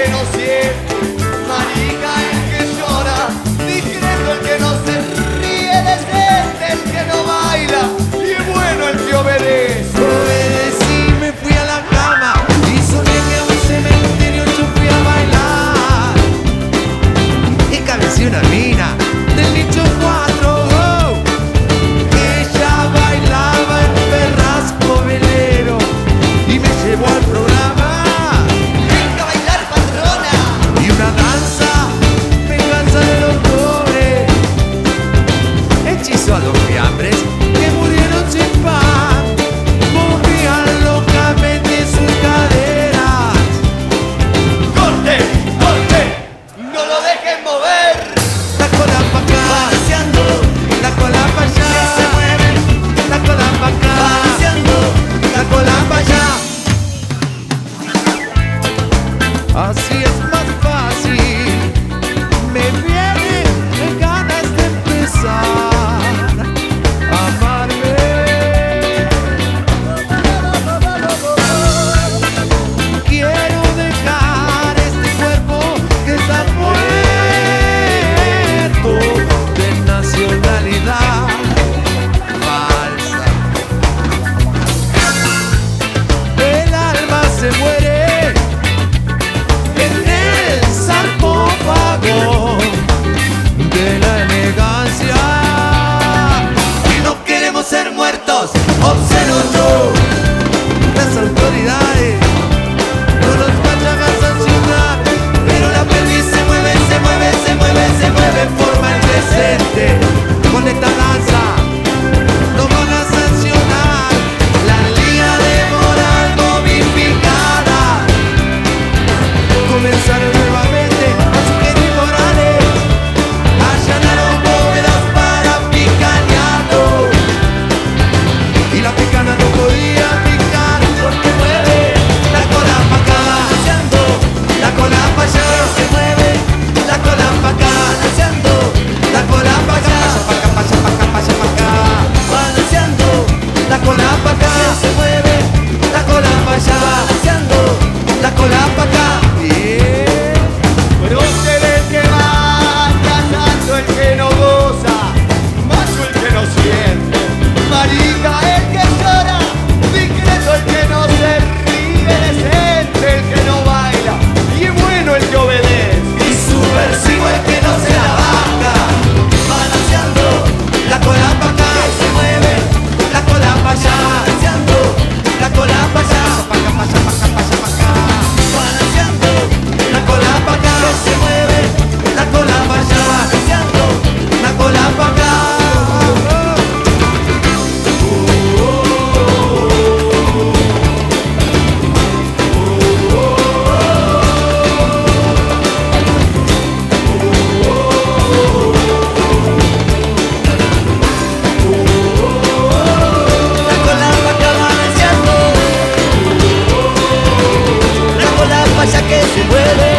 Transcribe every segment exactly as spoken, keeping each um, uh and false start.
que no siente, marica el que llora, discreto el que no se ríe, decente el que no baila y bueno el que obedece. Obedecí, me fui a la cama y soñé que a un cementerio yo fui a bailar y cabecí una mina del nicho cuatro. Oh. Ella bailaba en Perrasco Velero y me llevó al programa. Venga a bailar, patrona. Y una danza, venganza de los pobres, hechizó a los fiambres que murieron sin pan, movían locamente sus caderas. Corte, corte, no lo dejen mover. La cola pa' acá, Balanceando, la cola pa' allá, que se mueven, la cola pa' acá, balanceando. la cola pa' allá. Así es más fácil, me vienen ganas de empezar a amarme. Quiero dejar este cuerpo que está muerto de nacionalidad falsa. El alma se muere en el sarcófago de la elegancia. Y no queremos ser muertos, obscenos no. Las autoridades no nos vayan a sancionar, pero la pelvis se mueve, se mueve, se mueve, se mueve en forma indecente. Con esta danza nos van a sancionar. La liga de moral momificada comenzaron nuevamente a sugerir morales, allanaron bóvedas para picanearlo y la picana no podía picar porque mueve la cola pa' acá, Balanceando, la cola pa' allá, se mueve, la cola pa' acá, balanceando, la cola pa' acá, pa' acá, pa' allá, pa' acá, pa' allá, pa' acá, balanceando, la cola pa' acá, se mueve, la cola pa' allá, balanceando. la cola pa' acá. Bien. Prócer el que va, callando el que no goza, macho el que no siente, marica el que llora, discreto el que no se ríe, decente el que no baila y bueno el que obedece. Y subversivo el que no se la baja, Balanceando, la cola pa' acá, se mueve, la cola pa' allá, balanceando, la cola pa' allá, pa' acá, pa' allá, pa' acá, pa' allá, pa' acá, balanceando, la cola pa' acá, se mueve, la cola pa' allá, balanceando. la cola pa' acá. La cola pa' acá balanceando, la cola pa' allá que se mueve,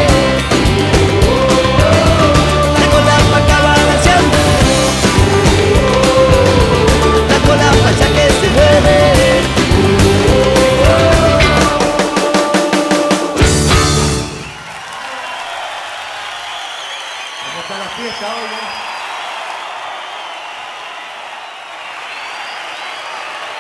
la cola pa' acá balanceando, la cola pa' allá que se mueve. ¿Cómo está la fiesta hoy, eh?